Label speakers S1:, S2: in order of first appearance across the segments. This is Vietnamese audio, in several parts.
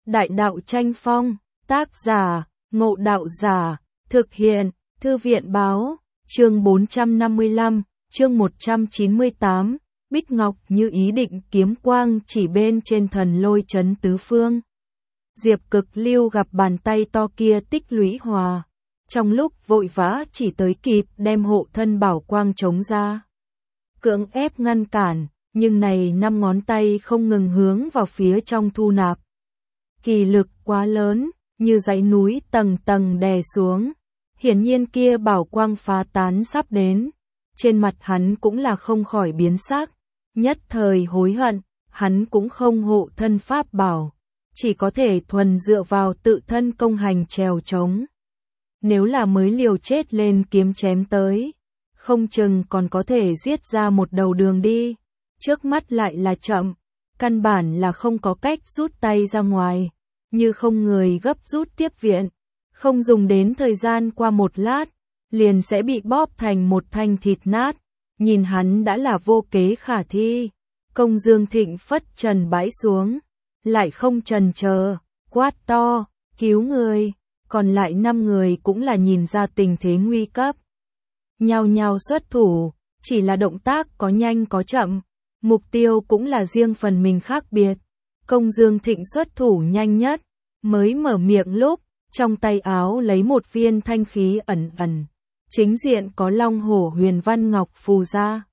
S1: Đại đạo tranh phong, tác giả, Ngộ Đạo Giả, thực hiện, Thư viện báo, chương 455, chương 198, Bích Ngọc như ý định kiếm quang chỉ bên trên thần lôi chấn tứ phương. Diệp Cực Lưu gặp bàn tay to kia tích lũy hòa, trong lúc vội vã chỉ tới kịp đem hộ thân bảo quang chống ra. Cưỡng ép ngăn cản, nhưng này 5 ngón tay không ngừng hướng vào phía trong thu nạp. Kỳ lực quá lớn, như dãy núi tầng tầng đè xuống. Hiển nhiên kia bảo quang phá tán sắp đến. Trên mặt hắn cũng là không khỏi biến sắc. Nhất thời hối hận, hắn cũng không hộ thân pháp bảo. Chỉ có thể thuần dựa vào tự thân công hành trèo trống. Nếu là mới liều chết lên kiếm chém tới, không chừng còn có thể giết ra một đầu đường đi. Trước mắt lại là chậm, căn bản là không có cách rút tay ra ngoài, như không người gấp rút tiếp viện, không dùng đến thời gian qua một lát, liền sẽ bị bóp thành một thanh thịt nát, nhìn hắn đã là vô kế khả thi. Công Dương Thịnh phất trần bãi xuống, lại không chần chờ, quát to, cứu người, còn lại 5 người cũng là nhìn ra tình thế nguy cấp. Nhao nhao xuất thủ, chỉ là động tác có nhanh có chậm. Mục tiêu cũng là riêng phần mình khác biệt. Công Dương Thịnh xuất thủ nhanh nhất, mới mở miệng lúc, trong tay áo lấy một viên thanh khí ẩn ẩn. Chính diện có long hổ huyền văn ngọc phù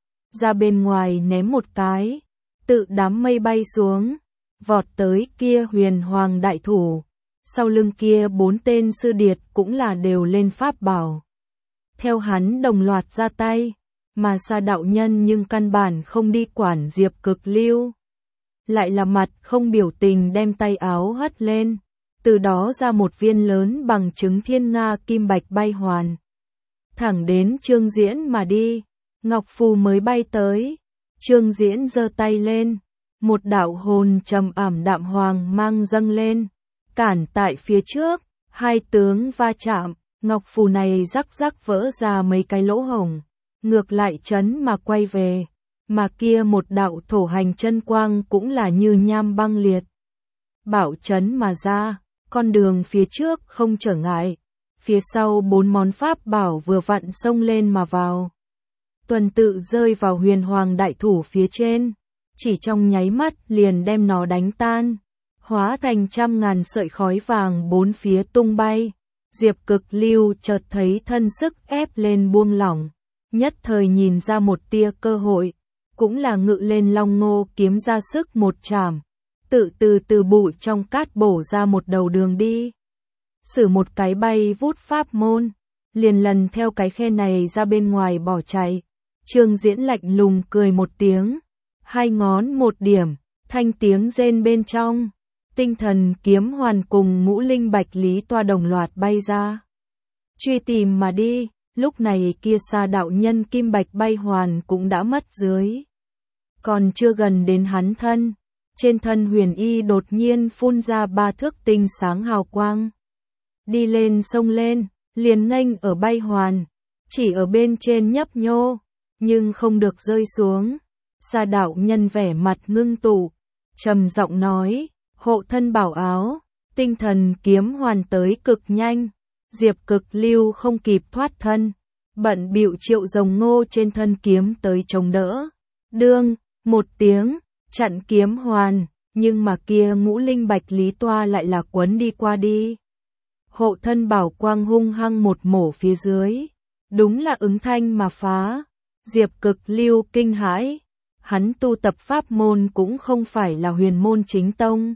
S1: ra bên ngoài ném một cái, tự đám mây bay xuống, vọt tới kia huyền hoàng đại thủ. Sau lưng kia 4 tên sư điệt cũng là đều lên pháp bảo. Theo hắn đồng loạt ra tay. Mà Sa đạo nhân nhưng căn bản không đi quản Diệp Cực Lưu. Lại là mặt không biểu tình đem tay áo hất lên. Từ đó ra một viên lớn bằng trứng thiên nga kim bạch bay hoàn. Thẳng đến Trương Diễn mà đi. Ngọc phù mới bay tới. Trương Diễn giơ tay lên. Một đạo hồn trầm ảm đạm hoàng mang dâng lên. Cản tại phía trước. 2 tướng va chạm. Ngọc phù này rắc rắc vỡ ra mấy cái lỗ hổng. Ngược lại chấn mà quay về, mà kia một đạo thổ hành chân quang cũng là như nham băng liệt. Bảo chấn mà ra, con đường phía trước không trở ngại, phía sau 4 món pháp bảo vừa vặn xông lên mà vào. Tuần tự rơi vào huyền hoàng đại thủ phía trên, chỉ trong nháy mắt liền đem nó đánh tan, hóa thành trăm ngàn sợi khói vàng 4 phía tung bay. Diệp Cực Lưu chợt thấy thân sức ép lên buông lỏng. Nhất thời nhìn ra một tia cơ hội, cũng là ngự lên long ngô kiếm ra sức một chảm, từ bụi trong cát bổ ra một đầu đường đi. Sử một cái bay vút pháp môn, liền lần theo cái khe này ra bên ngoài bỏ chạy. Trương Diễn lạnh lùng cười một tiếng, 2 ngón một điểm, thanh tiếng rên bên trong, tinh thần kiếm hoàn cùng ngũ linh bạch lý toa đồng loạt bay ra. Truy tìm mà đi. Lúc này kia Sa đạo nhân kim bạch bay hoàn cũng đã mất dưới. Còn chưa gần đến hắn thân, trên thân huyền y đột nhiên phun ra 3 thước tinh sáng hào quang. Đi lên sông lên, liền nghênh ở bay hoàn, chỉ ở bên trên nhấp nhô, nhưng không được rơi xuống. Sa đạo nhân vẻ mặt ngưng tụ, trầm giọng nói, hộ thân bảo áo, tinh thần kiếm hoàn tới cực nhanh. Diệp Cực Lưu không kịp thoát thân, bận bịu triệu rồng ngô trên thân kiếm tới chống đỡ. Đương, một tiếng, chặn kiếm hoàn, nhưng mà kia ngũ linh bạch lý toa lại là quấn đi qua đi. Hộ thân bảo quang hung hăng một mổ phía dưới, đúng là ứng thanh mà phá. Diệp Cực Lưu kinh hãi, hắn tu tập pháp môn cũng không phải là huyền môn chính tông.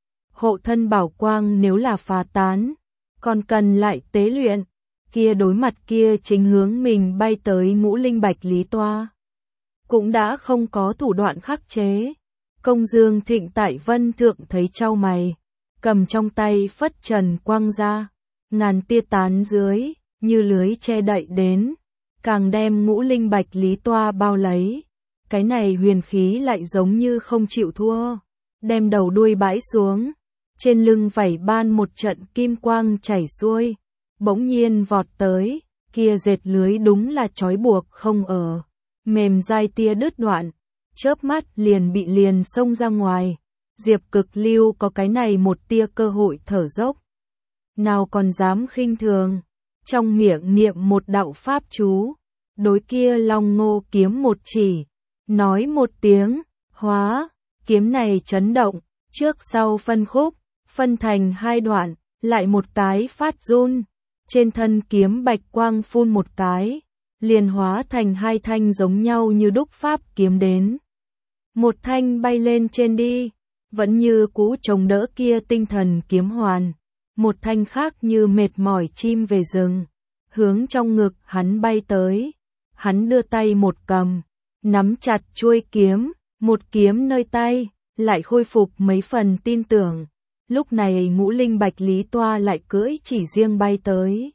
S1: Hộ thân bảo quang nếu là phá tán, còn cần lại tế luyện, kia đối mặt kia chính hướng mình bay tới ngũ linh bạch lý toa. Cũng đã không có thủ đoạn khắc chế. Công Dương Thịnh tại vân thượng thấy chau mày, cầm trong tay phất trần quang ra, ngàn tia tán dưới, như lưới che đậy đến, càng đem ngũ linh bạch lý toa bao lấy. Cái này huyền khí lại giống như không chịu thua, đem đầu đuôi bãi xuống. Trên lưng vảy ban một trận kim quang chảy xuôi, bỗng nhiên vọt tới, kia dệt lưới đúng là trói buộc không ở, mềm dai tia đứt đoạn, chớp mắt liền bị liền xông ra ngoài. Diệp Cực Lưu có cái này một tia cơ hội thở dốc. Nào còn dám khinh thường, trong miệng niệm một đạo pháp chú, đối kia Long Ngô kiếm một chỉ, nói một tiếng, hóa, kiếm này chấn động, trước sau phân khúc, phân thành hai đoạn, lại một cái phát run, trên thân kiếm bạch quang phun một cái, liền hóa thành hai thanh giống nhau như đúc pháp kiếm đến. Một thanh bay lên trên đi, vẫn như cũ chống đỡ kia tinh thần kiếm hoàn, một thanh khác như mệt mỏi chim về rừng, hướng trong ngực hắn bay tới. Hắn đưa tay một cầm, nắm chặt chuôi kiếm, một kiếm nơi tay, lại khôi phục mấy phần tin tưởng. Lúc này ngũ linh bạch lý toa lại cưỡi chỉ riêng bay tới.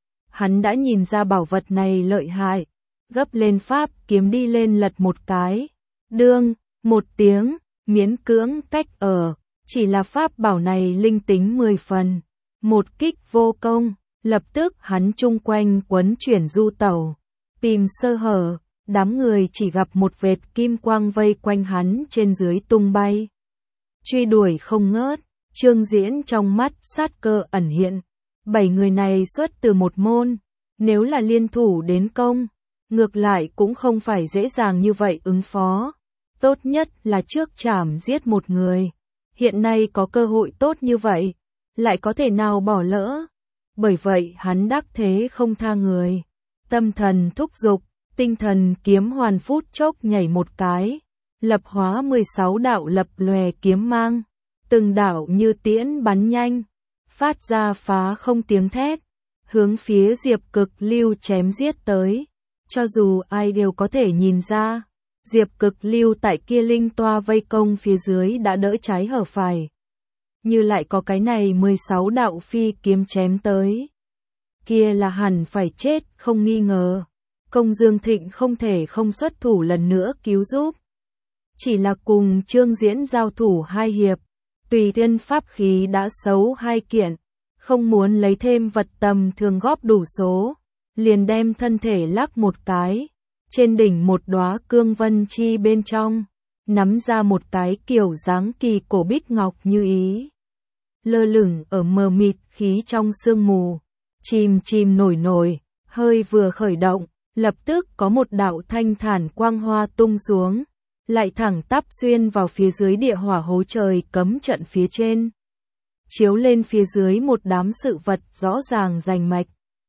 S1: Hắn đã nhìn ra bảo vật này lợi hại, gấp lên pháp kiếm đi lên lật một cái. Đương, một tiếng, miễn cưỡng cách ở, chỉ là pháp bảo này linh tính 10 phần. Một kích vô công, lập tức hắn chung quanh quấn chuyển du tẩu, tìm sơ hở, đám người chỉ gặp một vệt kim quang vây quanh hắn trên dưới tung bay. Truy đuổi không ngớt, Trương Diễn trong mắt sát cơ ẩn hiện. 7 người này xuất từ một môn, nếu là liên thủ đến công, ngược lại cũng không phải dễ dàng như vậy ứng phó. Tốt nhất là trước chảm giết một người. Hiện nay có cơ hội tốt như vậy, lại có thể nào bỏ lỡ. Bởi vậy hắn đắc thế không tha người. Tâm thần thúc dục, tinh thần kiếm hoàn phút chốc nhảy một cái, lập hóa 16 đạo lập lòe kiếm mang, từng đạo như tiễn bắn nhanh, phát ra phá không tiếng thét, hướng phía Diệp Cực Lưu chém giết tới. Cho dù ai đều có thể nhìn ra, Diệp Cực Lưu tại kia linh toa vây công phía dưới đã đỡ trái hở phải. Như lại có cái này 16 đạo phi kiếm chém tới, kia là hẳn phải chết không nghi ngờ. Công Dương Thịnh không thể không xuất thủ lần nữa cứu giúp. Chỉ là cùng Trương Diễn giao thủ 2 hiệp, tùy thiên pháp khí đã xấu 2 kiện, không muốn lấy thêm vật tầm thường góp đủ số, liền đem thân thể lắc một cái, trên đỉnh một đóa cương vân chi bên trong, nắm ra một cái kiểu dáng kỳ cổ bích ngọc như ý. Lơ lửng ở mờ mịt khí trong sương mù, chìm chìm nổi nổi, hơi vừa khởi động, lập tức có một đạo thanh thản quang hoa tung xuống, lại thẳng tắp xuyên vào phía dưới địa hỏa hố trời cấm trận phía trên, chiếu lên phía dưới một đám sự vật rõ ràng rành mạch.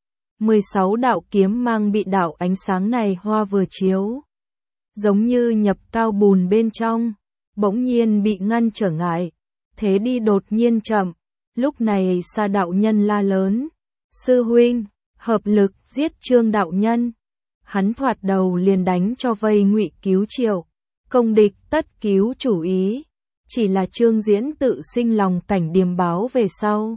S1: 16 đạo kiếm mang bị đạo ánh sáng này hoa vừa chiếu, giống như nhập cao bùn bên trong, bỗng nhiên bị ngăn trở ngại, thế đi đột nhiên chậm. Lúc này Sa đạo nhân la lớn, sư huynh, hợp lực giết Trương đạo nhân. Hắn thoạt đầu liền đánh cho vây Ngụy Cứu Triệu, công địch tất cứu chủ ý, chỉ là Trương Diễn tự sinh lòng cảnh điềm báo về sau,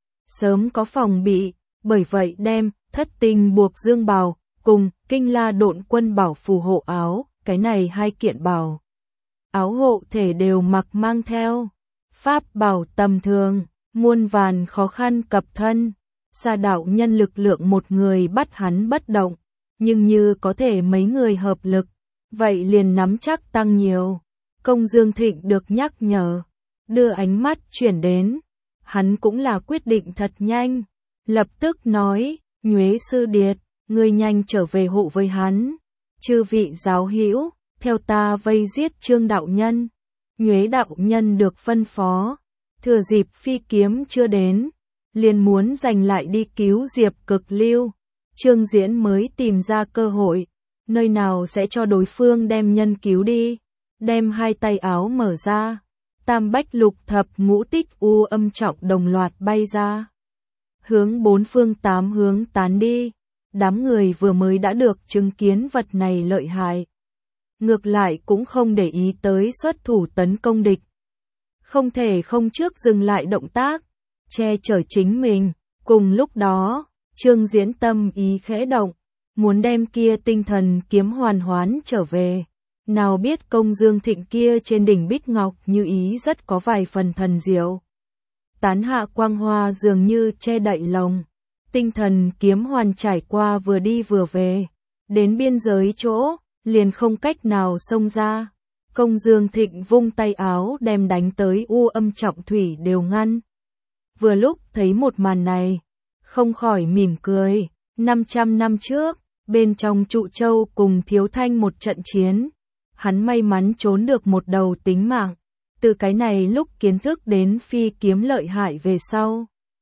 S1: sớm có phòng bị, bởi vậy đem Thất Tinh buộc dương bào cùng Kinh La Độn Quân bảo phù hộ áo, cái này 2 kiện bảo áo hộ thể đều mặc mang theo. Pháp bảo tầm thường, muôn vàn khó khăn cập thân. Sa đạo nhân lực lượng một người bắt hắn bất động, nhưng như có thể mấy người hợp lực, vậy liền nắm chắc tăng nhiều. Công Dương Thịnh được nhắc nhở, đưa ánh mắt chuyển đến, hắn cũng là quyết định thật nhanh, lập tức nói, Nhuế sư điệt, ngươi nhanh trở về hộ với hắn. Chư vị giáo hữu, theo ta vây giết Trương đạo nhân. Nhuế đạo nhân được phân phó, thừa dịp phi kiếm chưa đến, liền muốn giành lại đi cứu Diệp Cực Lưu. Trương Diễn mới tìm ra cơ hội, nơi nào sẽ cho đối phương đem nhân cứu đi, đem 2 tay áo mở ra, tam bách lục thập ngũ tích u âm trọng đồng loạt bay ra, hướng 4 phương 8 hướng tán đi. Đám người vừa mới đã được chứng kiến vật này lợi hại, ngược lại cũng không để ý tới xuất thủ tấn công địch. Không thể không trước dừng lại động tác, che chở chính mình. Cùng lúc đó, Trương Diễn tâm ý khẽ động, muốn đem kia tinh thần kiếm hoàn hoán trở về. Nào biết Công Dương Thịnh kia trên đỉnh bích ngọc như ý rất có vài phần thần diệu. Tán hạ quang hoa dường như che đậy lồng. Tinh thần kiếm hoàn trải qua vừa đi vừa về, đến biên giới chỗ, liền không cách nào xông ra. Công Dương Thịnh vung tay áo đem đánh tới u âm trọng thủy đều ngăn. Vừa lúc thấy một màn này, không khỏi mỉm cười. 500 năm trước, bên trong Trụ Châu cùng Thiếu Thanh một trận chiến, hắn may mắn trốn được một đầu tính mạng. Từ cái này lúc kiến thức đến phi kiếm lợi hại về sau,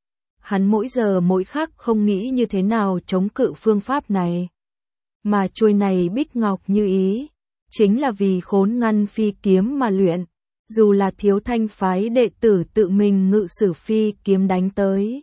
S1: hắn mỗi giờ mỗi khắc không nghĩ như thế nào chống cự phương pháp này. Mà chuôi này bích ngọc như ý, chính là vì khốn ngăn phi kiếm mà luyện. Dù là Thiếu Thanh phái đệ tử tự mình ngự sử phi kiếm đánh tới,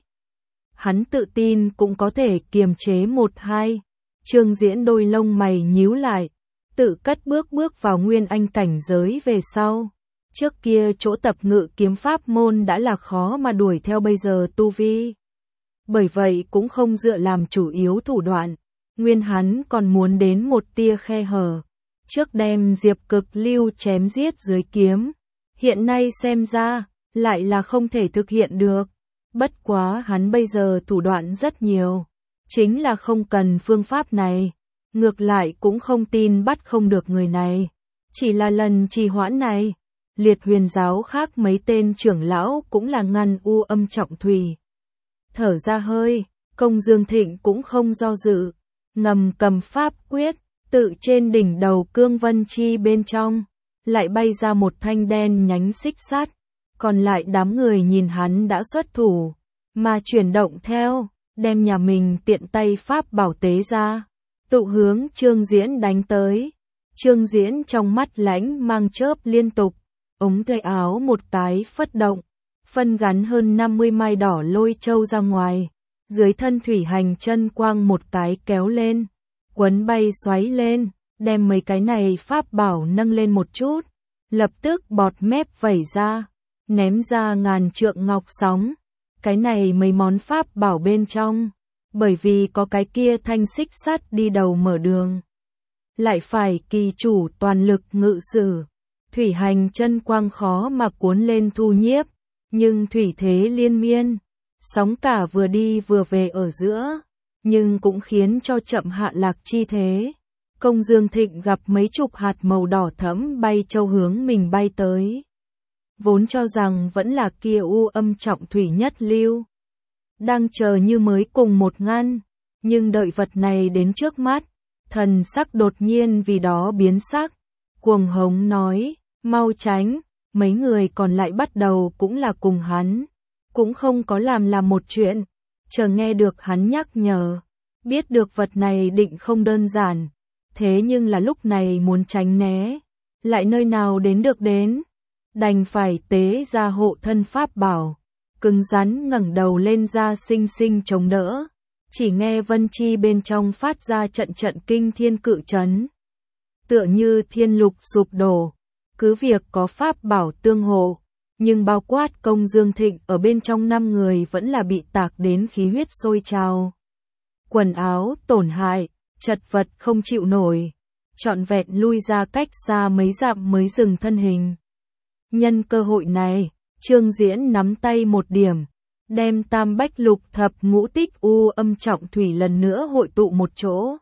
S1: hắn tự tin cũng có thể kiềm chế một hai. Trương Diễn đôi lông mày nhíu lại, tự cất bước vào nguyên anh cảnh giới về sau. Trước kia chỗ tập ngự kiếm pháp môn đã là khó mà đuổi theo bây giờ tu vi. Bởi vậy cũng không dựa làm chủ yếu thủ đoạn, nguyên hắn còn muốn đến một tia khe hở. Trước đem Diệp Cực Lưu chém giết dưới kiếm, hiện nay xem ra, lại là không thể thực hiện được. Bất quá hắn bây giờ thủ đoạn rất nhiều, chính là không cần phương pháp này, ngược lại cũng không tin bắt không được người này. Chỉ là lần trì hoãn này, Liệt Huyền giáo khác mấy tên trưởng lão cũng là ngăn u âm trọng thủy. Thở ra hơi, Công Dương Thịnh cũng không do dự, ngầm cầm pháp quyết, tự trên đỉnh đầu cương vân chi bên trong, lại bay ra một thanh đen nhánh xích sắt. Còn lại đám người nhìn hắn đã xuất thủ, mà chuyển động theo, đem nhà mình tiện tay pháp bảo tế ra, tụ hướng Trương Diễn đánh tới. Trương Diễn trong mắt lãnh mang chớp liên tục, ống tay áo một cái phất động, phân gắn hơn 50 mai đỏ lôi châu ra ngoài, dưới thân thủy hành chân quang một cái kéo lên, quấn bay xoáy lên, đem mấy cái này pháp bảo nâng lên một chút, lập tức bọt mép vẩy ra, ném ra ngàn trượng ngọc sóng. Cái này mấy món pháp bảo bên trong, bởi vì có cái kia thanh xích sắt đi đầu mở đường, lại phải kỳ chủ toàn lực ngự sử, thủy hành chân quang khó mà cuốn lên thu nhiếp, nhưng thủy thế liên miên, sóng cả vừa đi vừa về ở giữa, nhưng cũng khiến cho chậm hạ lạc chi thế. Công Dương Thịnh gặp mấy chục hạt màu đỏ thẫm bay châu hướng mình bay tới, vốn cho rằng vẫn là kia u âm trọng thủy nhất lưu, đang chờ như mới cùng một ngăn, nhưng đợi vật này đến trước mắt, thần sắc đột nhiên vì đó biến sắc, cuồng hống nói, mau tránh. Mấy người còn lại bắt đầu cũng là cùng hắn, cũng không có làm một chuyện, chờ nghe được hắn nhắc nhở, biết được vật này định không đơn giản, thế nhưng là lúc này muốn tránh né, lại nơi nào đến được đến, đành phải tế ra hộ thân pháp bảo, cứng rắn ngẩng đầu lên ra sinh sinh chống đỡ, chỉ nghe vân chi bên trong phát ra trận trận kinh thiên cự chấn, tựa như thiên lục sụp đổ. Cứ việc có pháp bảo tương hộ, nhưng bao quát Công Dương Thịnh ở bên trong 5 người vẫn là bị tạc đến khí huyết sôi trào. Quần áo tổn hại, chật vật không chịu nổi, trọn vẹn lui ra cách xa mấy dặm mới dừng thân hình. Nhân cơ hội này, Trương Diễn nắm tay một điểm, đem tam bách lục thập ngũ tích u âm trọng thủy lần nữa hội tụ một chỗ.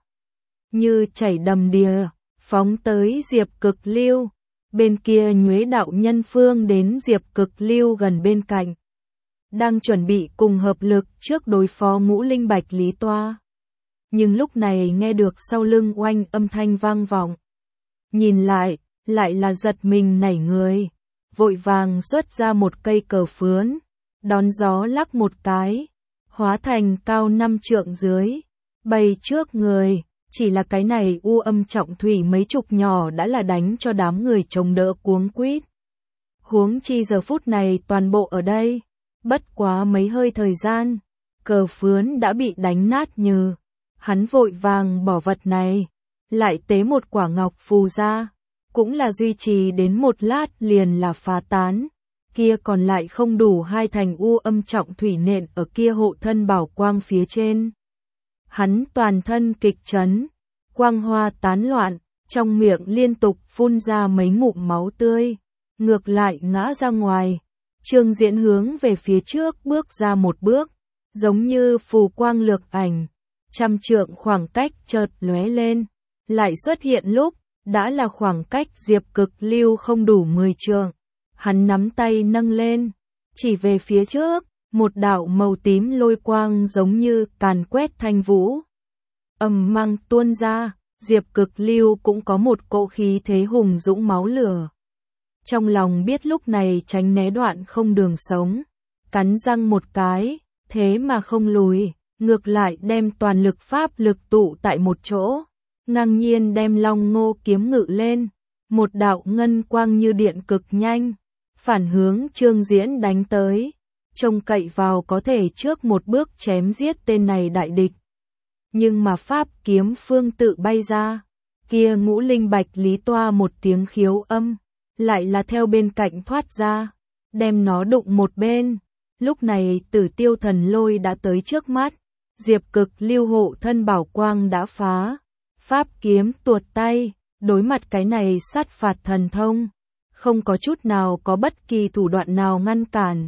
S1: Như chảy đầm đìa, phóng tới Diệp Cực Lưu. Bên kia Nhuế đạo nhân phương đến Diệp Cực Lưu gần bên cạnh, đang chuẩn bị cùng hợp lực trước đối phó ngũ linh bạch lý toa. Nhưng lúc này nghe được sau lưng oanh âm thanh vang vọng. Nhìn lại là giật mình nảy người, vội vàng xuất ra một cây cờ phướn, đón gió lắc một cái, hóa thành cao 5 trượng dưới, bay trước người. Chỉ là cái này u âm trọng thủy mấy chục nhỏ đã là đánh cho đám người chống đỡ cuống quýt. Huống chi giờ phút này toàn bộ ở đây, bất quá mấy hơi thời gian, cờ phướn đã bị đánh nát như. Hắn vội vàng bỏ vật này, lại tế một quả ngọc phù ra, cũng là duy trì đến một lát liền là phá tán. Kia còn lại không đủ 2 thành u âm trọng thủy nện ở kia hộ thân bảo quang phía trên. Hắn toàn thân kịch chấn, quang hoa tán loạn, trong miệng liên tục phun ra mấy ngụm máu tươi, ngược lại ngã ra ngoài. Trương Diễn hướng về phía trước bước ra một bước, giống như phù quang lược ảnh, 100 trượng khoảng cách chợt lóe lên, lại xuất hiện lúc, đã là khoảng cách Diệp Cực Lưu không đủ 10 trượng. Hắn nắm tay nâng lên, chỉ về phía trước, một đạo màu tím lôi quang giống như càn quét thanh vũ. Ầm mang tuôn ra, Diệp Cực Lưu cũng có một cỗ khí thế hùng dũng máu lửa. Trong lòng biết lúc này tránh né đoạn không đường sống, cắn răng một cái, thế mà không lùi, ngược lại đem toàn lực pháp lực tụ tại một chỗ, ngang nhiên đem Long Ngô kiếm ngự lên, một đạo ngân quang như điện cực nhanh, phản hướng Trương Diễn đánh tới, trông cậy vào có thể trước một bước chém giết tên này đại địch. Nhưng mà pháp kiếm phương tự bay ra, kia ngũ linh bạch lý toa một tiếng khiếu âm, lại là theo bên cạnh thoát ra, đem nó đụng một bên. Lúc này Tử Tiêu Thần Lôi đã tới trước mắt, Diệp Cực Lưu hộ thân bảo quang đã phá, pháp kiếm tuột tay, đối mặt cái này sát phạt thần thông, không có chút nào có bất kỳ thủ đoạn nào ngăn cản.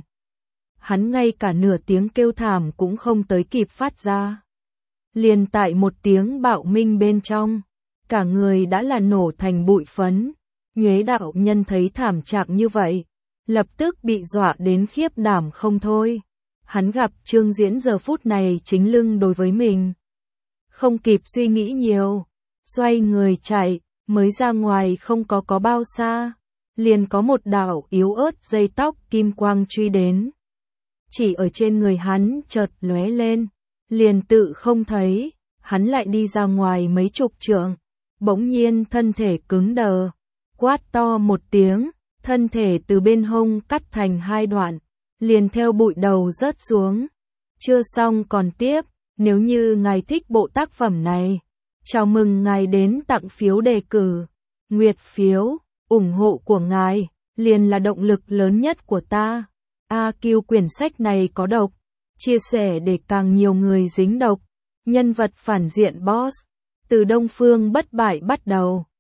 S1: Hắn ngay cả nửa tiếng kêu thảm cũng không tới kịp phát ra. Liền tại một tiếng bạo minh bên trong, cả người đã là nổ thành bụi phấn. Nhuế đạo nhân thấy thảm trạng như vậy, lập tức bị dọa đến khiếp đảm không thôi. Hắn gặp Trương Diễn giờ phút này chính lưng đối với mình. Không kịp suy nghĩ nhiều, xoay người chạy, mới ra ngoài không có bao xa. Liền có một đạo yếu ớt dây tóc kim quang truy đến. Chỉ ở trên người hắn chợt lóe lên, liền tự không thấy, hắn lại đi ra ngoài mấy chục trượng, bỗng nhiên thân thể cứng đờ, quát to một tiếng, thân thể từ bên hông cắt thành hai đoạn, liền theo bụi đầu rớt xuống. Chưa xong còn tiếp, nếu như ngài thích bộ tác phẩm này, chào mừng ngài đến tặng phiếu đề cử, nguyệt phiếu, ủng hộ của ngài, liền là động lực lớn nhất của ta. AQ quyển sách này có độc, chia sẻ để càng nhiều người dính độc. Nhân vật phản diện boss, từ Đông Phương bất bại bắt đầu.